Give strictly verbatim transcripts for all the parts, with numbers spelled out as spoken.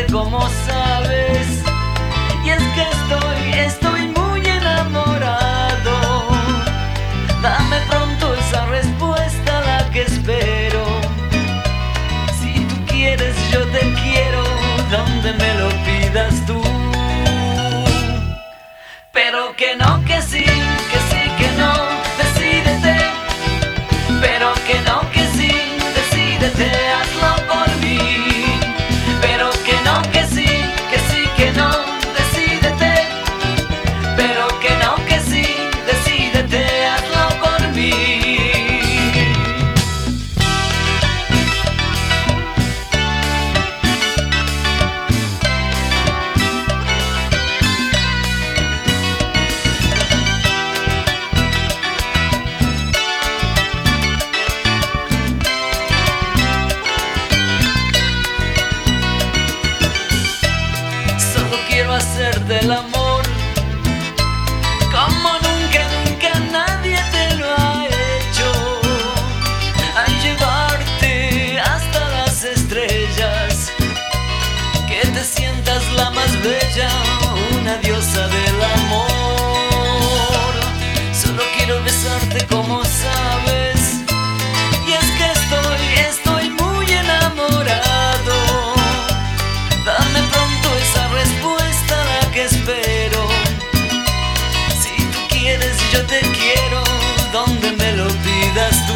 como sabes. Y es que estoy, estoy muy enamorado. Dame pronto esa respuesta, la que espero. Si tú quieres, yo te quiero, donde me lo pidas tú. Pero que no, que sí, que sí, que no, decídete. Pero que no, que sí, decídete, hazlo por mí. Pero que no, que sí, que sí, que no, decídete. Pero que no, que sí, decídete, hazlo por mí. Quiero hacerte el amor como nunca, nunca nadie te lo ha hecho. Al llevarte hasta las estrellas, que te sientas la más bella, una diosa del amor. Solo quiero besarte como sabes. Y es que estoy, estoy muy enamorado. Dame pronto esa respuesta, la que espero. Si tú quieres, yo te quiero, donde me lo pidas tú.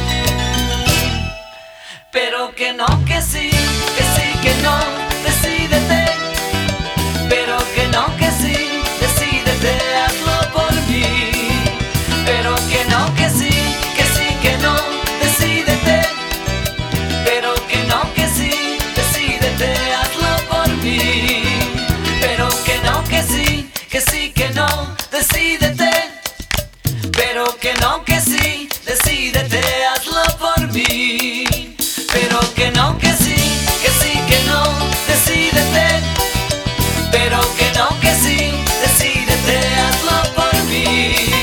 Pero que no, que sí, que sí, que no, decídete. Pero que no, que sí, decídete, hazlo por mí. Pero que no, que sí, que sí, que no, decídete. Pero que no, que sí, decídete, hazlo por mí. Pero que no, que sí, que sí, que no, decídete. Pero que no, que sí, decídete, hazlo por mí. Pero que no, que sí, que sí, que no, decídete. Pero que no, que sí, decídete, hazlo por mí.